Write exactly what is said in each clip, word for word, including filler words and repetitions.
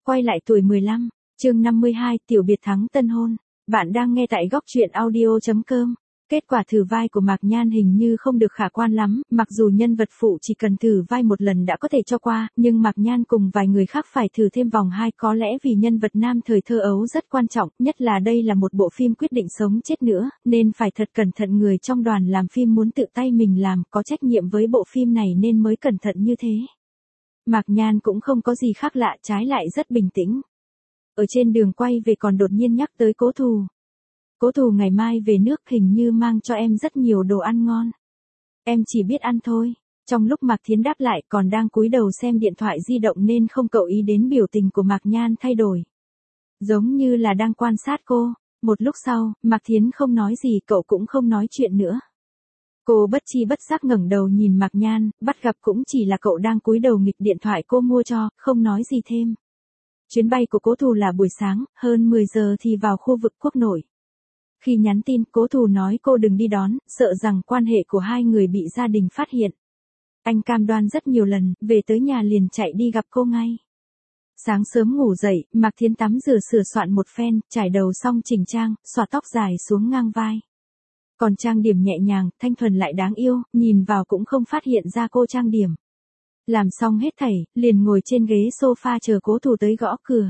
Quay lại tuổi mười lăm, chương năm mươi hai, tiểu biệt thắng tân hôn. Bạn đang nghe tại góc truyện audio chấm com. Kết quả thử vai của Mạc Nhan hình như không được khả quan lắm, mặc dù nhân vật phụ chỉ cần thử vai một lần đã có thể cho qua, nhưng Mạc Nhan cùng vài người khác phải thử thêm vòng hai, có lẽ vì nhân vật nam thời thơ ấu rất quan trọng, nhất là đây là một bộ phim quyết định sống chết nữa, nên phải thật cẩn thận. Người trong đoàn làm phim muốn tự tay mình làm, có trách nhiệm với bộ phim này nên mới cẩn thận như thế. Mạc Nhan cũng không có gì khác lạ, trái lại rất bình tĩnh. Ở trên đường quay về còn đột nhiên nhắc tới Cố Thù. Cố Thù ngày mai về nước hình như mang cho em rất nhiều đồ ăn ngon. Em chỉ biết ăn thôi. Trong lúc Mạc Thiến đáp lại còn đang cúi đầu xem điện thoại di động nên không cậu ý đến biểu tình của Mạc Nhan thay đổi. Giống như là đang quan sát cô. Một lúc sau, Mạc Thiến không nói gì, cậu cũng không nói chuyện nữa. Cô bất chi bất giác ngẩng đầu nhìn Mạc Nhan, bắt gặp cũng chỉ là cậu đang cúi đầu nghịch điện thoại cô mua cho, không nói gì thêm. Chuyến bay của Cố Thù là buổi sáng, hơn mười giờ thì vào khu vực quốc nội. Khi nhắn tin, Cố Thù nói cô đừng đi đón, sợ rằng quan hệ của hai người bị gia đình phát hiện. Anh cam đoan rất nhiều lần, về tới nhà liền chạy đi gặp cô ngay. Sáng sớm ngủ dậy, Mạc Thiến tắm rửa sửa soạn một phen, trải đầu xong chỉnh trang, xõa tóc dài xuống ngang vai. Còn trang điểm nhẹ nhàng, thanh thuần lại đáng yêu, nhìn vào cũng không phát hiện ra cô trang điểm. Làm xong hết thảy, liền ngồi trên ghế sofa chờ Cố Thù tới gõ cửa.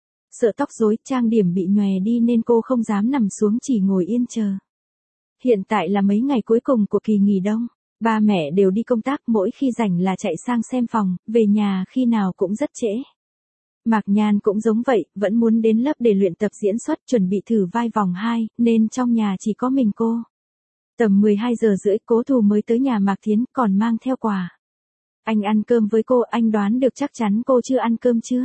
Sợ tóc rối, trang điểm bị nhòe đi nên cô không dám nằm xuống, chỉ ngồi yên chờ. Hiện tại là mấy ngày cuối cùng của kỳ nghỉ đông. Ba mẹ đều đi công tác, mỗi khi rảnh là chạy sang xem phòng, về nhà khi nào cũng rất trễ. Mạc Nhan cũng giống vậy, vẫn muốn đến lớp để luyện tập diễn xuất, chuẩn bị thử vai vòng hai, nên trong nhà chỉ có mình cô. Tầm mười hai giờ rưỡi Cố Thù mới tới nhà Mạc Thiến, còn mang theo quà. Anh ăn cơm với cô, anh đoán được chắc chắn cô chưa ăn cơm chưa?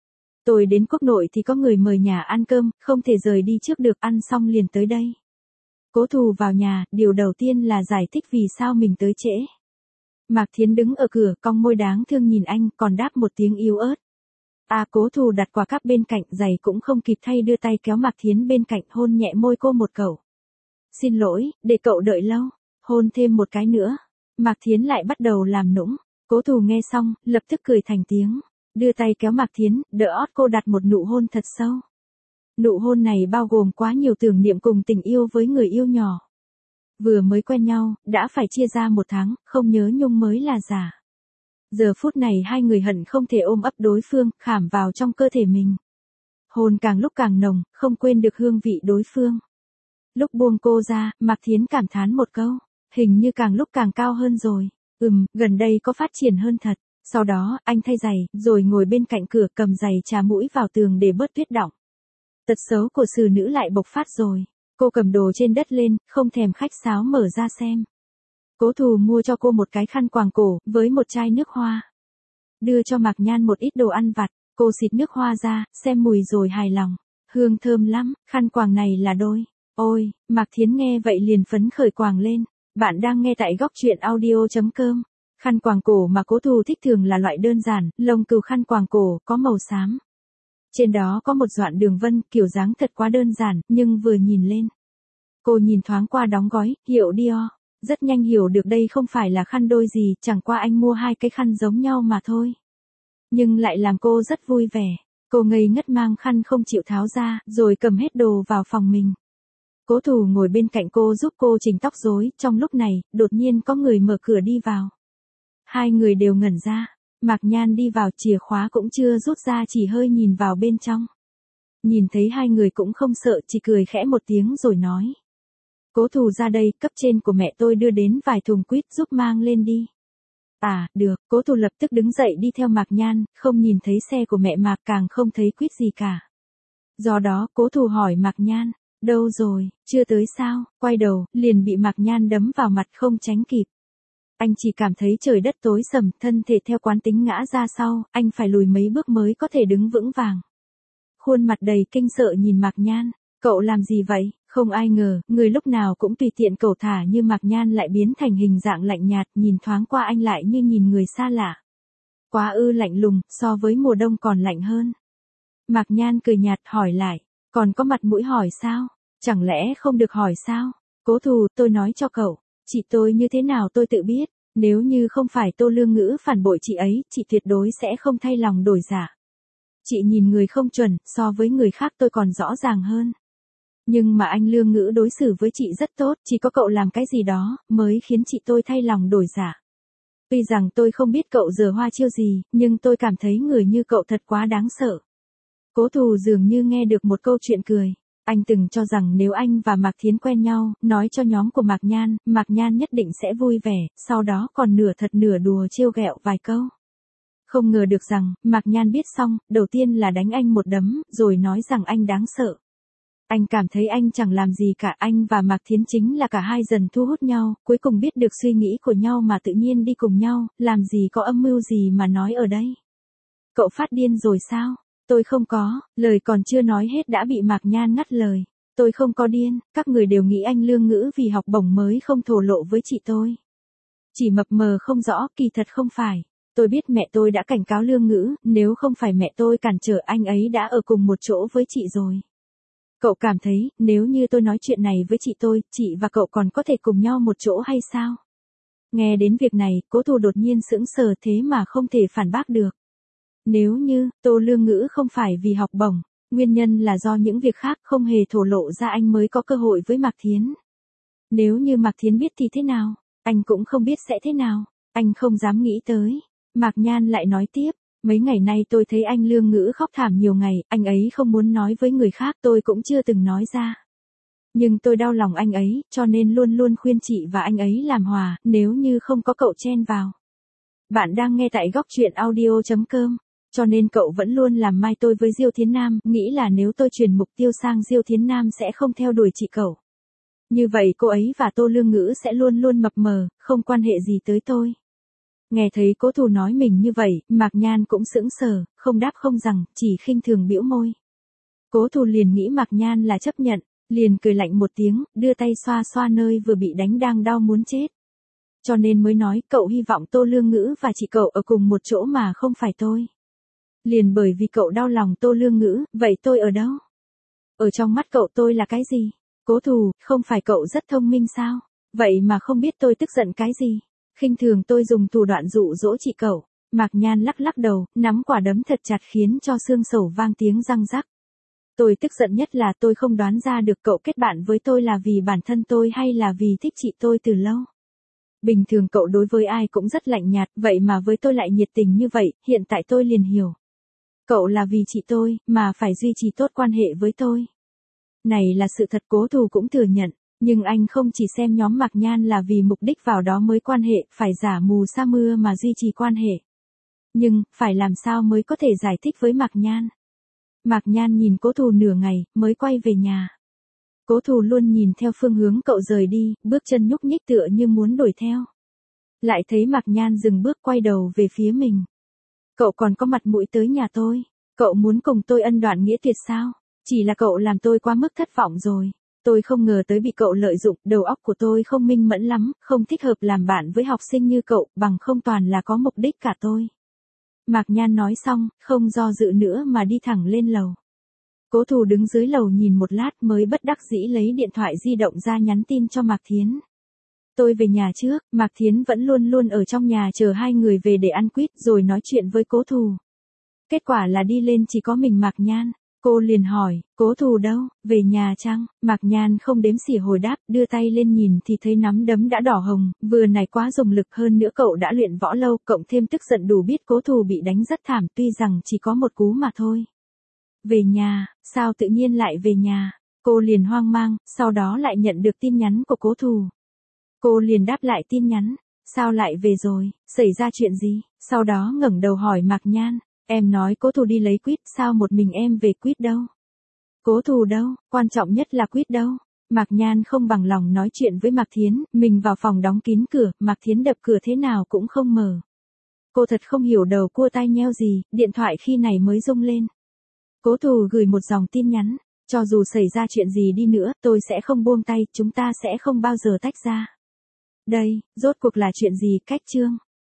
Tôi đến quốc nội thì có người mời nhà ăn cơm, không thể rời đi trước được, ăn xong liền tới đây. Cố Thù vào nhà, điều đầu tiên là giải thích vì sao mình tới trễ. Mạc Thiến đứng ở cửa, cong môi đáng thương nhìn anh, còn đáp một tiếng yếu ớt. À, Cố Thù đặt quà cáp bên cạnh, giày cũng không kịp thay, đưa tay kéo Mạc Thiến bên cạnh, hôn nhẹ môi cô một cậu. Xin lỗi, để cậu đợi lâu, hôn thêm một cái nữa. Mạc Thiến lại bắt đầu làm nũng. Cố Thù nghe xong, lập tức cười thành tiếng, đưa tay kéo Mạc Thiến, đỡ ót cô đặt một nụ hôn thật sâu. Nụ hôn này bao gồm quá nhiều tưởng niệm cùng tình yêu với người yêu nhỏ. Vừa mới quen nhau, đã phải chia ra một tháng, không nhớ nhung mới là giả. Giờ phút này hai người hận không thể ôm ấp đối phương, khảm vào trong cơ thể mình. Hôn càng lúc càng nồng, không quên được hương vị đối phương. Lúc buông cô ra, Mạc Thiến cảm thán một câu, hình như càng lúc càng cao hơn rồi. Ừm, gần đây có phát triển hơn thật. Sau đó, anh thay giày, rồi ngồi bên cạnh cửa cầm giày chà mũi vào tường để bớt tuyết đọng. Tật xấu của xử nữ lại bộc phát rồi. Cô cầm đồ trên đất lên, không thèm khách sáo mở ra xem. Cố Thù mua cho cô một cái khăn quàng cổ, với một chai nước hoa. Đưa cho Mạc Nhan một ít đồ ăn vặt, cô xịt nước hoa ra, xem mùi rồi hài lòng. Hương thơm lắm, khăn quàng này là đôi. Ôi, Mạc Thiến nghe vậy liền phấn khởi quàng lên. Bạn đang nghe tại góc truyện audio chấm com. Khăn quàng cổ mà Cố Thù thích thường là loại đơn giản, lông cừu khăn quàng cổ, có màu xám. Trên đó có một đoạn đường vân, kiểu dáng thật quá đơn giản, nhưng vừa nhìn lên. Cô nhìn thoáng qua đóng gói, hiệu Dior. Rất nhanh hiểu được đây không phải là khăn đôi gì, chẳng qua anh mua hai cái khăn giống nhau mà thôi. Nhưng lại làm cô rất vui vẻ. Cô ngây ngất mang khăn không chịu tháo ra, rồi cầm hết đồ vào phòng mình. Cố Thù ngồi bên cạnh cô giúp cô chỉnh tóc rối, trong lúc này, đột nhiên có người mở cửa đi vào. Hai người đều ngẩn ra, Mạc Nhan đi vào, chìa khóa cũng chưa rút ra, chỉ hơi nhìn vào bên trong. Nhìn thấy hai người cũng không sợ, chỉ cười khẽ một tiếng rồi nói. Cố Thù ra đây, cấp trên của mẹ tôi đưa đến vài thùng quýt, giúp mang lên đi. À, được, Cố Thù lập tức đứng dậy đi theo Mạc Nhan, không nhìn thấy xe của mẹ Mạc, càng không thấy quýt gì cả. Do đó, Cố Thù hỏi Mạc Nhan. Đâu rồi, chưa tới sao? Quay đầu, liền bị Mạc Nhan đấm vào mặt không tránh kịp. Anh chỉ cảm thấy trời đất tối sầm, thân thể theo quán tính ngã ra sau, anh phải lùi mấy bước mới có thể đứng vững vàng. Khuôn mặt đầy kinh sợ nhìn Mạc Nhan, cậu làm gì vậy? Không ai ngờ, người lúc nào cũng tùy tiện cẩu thả như Mạc Nhan lại biến thành hình dạng lạnh nhạt, nhìn thoáng qua anh lại như nhìn người xa lạ. Quá ư lạnh lùng, so với mùa đông còn lạnh hơn. Mạc Nhan cười nhạt hỏi lại. Còn có mặt mũi hỏi sao? Chẳng lẽ không được hỏi sao? Cố Thù, tôi nói cho cậu, chị tôi như thế nào tôi tự biết, nếu như không phải Tô Lương Ngữ phản bội chị ấy, chị tuyệt đối sẽ không thay lòng đổi dạ. Chị nhìn người không chuẩn, so với người khác tôi còn rõ ràng hơn. Nhưng mà anh Lương Ngữ đối xử với chị rất tốt, chỉ có cậu làm cái gì đó, mới khiến chị tôi thay lòng đổi dạ. Tuy rằng tôi không biết cậu giở hoa chiêu gì, nhưng tôi cảm thấy người như cậu thật quá đáng sợ. Cố Thù dường như nghe được một câu chuyện cười. Anh từng cho rằng nếu anh và Mạc Thiến quen nhau, nói cho nhóm của Mạc Nhan, Mạc Nhan nhất định sẽ vui vẻ, sau đó còn nửa thật nửa đùa trêu ghẹo vài câu. Không ngờ được rằng, Mạc Nhan biết xong, đầu tiên là đánh anh một đấm, rồi nói rằng anh đáng sợ. Anh cảm thấy anh chẳng làm gì cả, anh và Mạc Thiến chính là cả hai dần thu hút nhau, cuối cùng biết được suy nghĩ của nhau mà tự nhiên đi cùng nhau, làm gì có âm mưu gì mà nói ở đây. Cậu phát điên rồi sao? Tôi không có, lời còn chưa nói hết đã bị Mạc Nhan ngắt lời. Tôi không có điên, các người đều nghĩ anh Lương Ngữ vì học bổng mới không thổ lộ với chị tôi. Chỉ mập mờ không rõ, kỳ thật không phải. Tôi biết mẹ tôi đã cảnh cáo Lương Ngữ, nếu không phải mẹ tôi cản trở anh ấy đã ở cùng một chỗ với chị rồi. Cậu cảm thấy, nếu như tôi nói chuyện này với chị tôi, chị và cậu còn có thể cùng nhau một chỗ hay sao? Nghe đến việc này, Cố Thù đột nhiên sững sờ thế mà không thể phản bác được. Nếu như, Tô Lương Ngữ không phải vì học bổng, nguyên nhân là do những việc khác không hề thổ lộ ra anh mới có cơ hội với Mạc Thiến. Nếu như Mạc Thiến biết thì thế nào? Anh cũng không biết sẽ thế nào. Anh không dám nghĩ tới. Mạc Nhan lại nói tiếp. Mấy ngày nay tôi thấy anh Lương Ngữ khóc thảm nhiều ngày, anh ấy không muốn nói với người khác, tôi cũng chưa từng nói ra. Nhưng tôi đau lòng anh ấy, cho nên luôn luôn khuyên chị và anh ấy làm hòa, nếu như không có cậu chen vào. Bạn đang nghe tại góc truyện audio chấm com, cho nên cậu vẫn luôn làm mai tôi với Diêu Thiến Nam, nghĩ là nếu tôi chuyển mục tiêu sang Diêu Thiến Nam sẽ không theo đuổi chị cậu. Như vậy cô ấy và Tô Lương Ngữ sẽ luôn luôn mập mờ, không quan hệ gì tới tôi. Nghe thấy Cố Thù nói mình như vậy, Mạc Nhan cũng sững sờ, không đáp không rằng, chỉ khinh thường bĩu môi. Cố Thù liền nghĩ Mạc Nhan là chấp nhận, liền cười lạnh một tiếng, đưa tay xoa xoa nơi vừa bị đánh đang đau muốn chết. Cho nên mới nói cậu hy vọng Tô Lương Ngữ và chị cậu ở cùng một chỗ mà không phải tôi. Liền bởi vì cậu đau lòng Tô Lương Ngữ, vậy tôi ở đâu? Ở trong mắt cậu tôi là cái gì? Cố Thù, không phải cậu rất thông minh sao? Vậy mà không biết tôi tức giận cái gì? Khinh thường tôi dùng thủ đoạn dụ dỗ chị cậu. Mạc Nhan lắc lắc đầu, nắm quả đấm thật chặt khiến cho xương sầu vang tiếng răng rắc. Tôi tức giận nhất là tôi không đoán ra được cậu kết bạn với tôi là vì bản thân tôi hay là vì thích chị tôi từ lâu. Bình thường cậu đối với ai cũng rất lạnh nhạt, vậy mà với tôi lại nhiệt tình như vậy, hiện tại tôi liền hiểu. Cậu là vì chị tôi, mà phải duy trì tốt quan hệ với tôi. Này là sự thật. Cố Thù cũng thừa nhận, nhưng anh không chỉ xem nhóm Mạc Nhan là vì mục đích vào đó mới quan hệ, phải giả mù sa mưa mà duy trì quan hệ. Nhưng, phải làm sao mới có thể giải thích với Mạc Nhan? Mạc Nhan nhìn Cố Thù nửa ngày, mới quay về nhà. Cố Thù luôn nhìn theo phương hướng cậu rời đi, bước chân nhúc nhích tựa như muốn đuổi theo. Lại thấy Mạc Nhan dừng bước quay đầu về phía mình. Cậu còn có mặt mũi tới nhà tôi? Cậu muốn cùng tôi ân đoạn nghĩa tuyệt sao? Chỉ là cậu làm tôi quá mức thất vọng rồi. Tôi không ngờ tới bị cậu lợi dụng, đầu óc của tôi không minh mẫn lắm, không thích hợp làm bạn với học sinh như cậu, bằng không toàn là có mục đích cả tôi. Mạc Nhan nói xong, không do dự nữa mà đi thẳng lên lầu. Cố Thù đứng dưới lầu nhìn một lát mới bất đắc dĩ lấy điện thoại di động ra nhắn tin cho Mạc Thiến. Tôi về nhà trước, Mạc Thiến vẫn luôn luôn ở trong nhà chờ hai người về để ăn quýt rồi nói chuyện với Cố Thù. Kết quả là đi lên chỉ có mình Mạc Nhan. Cô liền hỏi, Cố Thù đâu, về nhà chăng? Mạc Nhan không đếm xỉa hồi đáp, đưa tay lên nhìn thì thấy nắm đấm đã đỏ hồng, vừa nãy quá dùng lực hơn nữa cậu đã luyện võ lâu, cộng thêm tức giận đủ biết Cố Thù bị đánh rất thảm, tuy rằng chỉ có một cú mà thôi. Về nhà, sao tự nhiên lại về nhà? Cô liền hoang mang, sau đó lại nhận được tin nhắn của Cố Thù. Cô liền đáp lại tin nhắn, sao lại về rồi, xảy ra chuyện gì? Sau đó ngẩng đầu hỏi Mạc Nhan. Em nói Cố Thù đi lấy quýt, sao một mình em về quýt đâu? Cố Thù đâu, quan trọng nhất là quýt đâu? Mạc Nhan không bằng lòng nói chuyện với Mạc Thiến, mình vào phòng đóng kín cửa, Mạc Thiến đập cửa thế nào cũng không mở. Cô thật không hiểu đầu cua tai nheo gì, điện thoại khi này mới rung lên. Cố Thù gửi một dòng tin nhắn, cho dù xảy ra chuyện gì đi nữa, tôi sẽ không buông tay, chúng ta sẽ không bao giờ tách ra. Đây, rốt cuộc là chuyện gì? Cách chương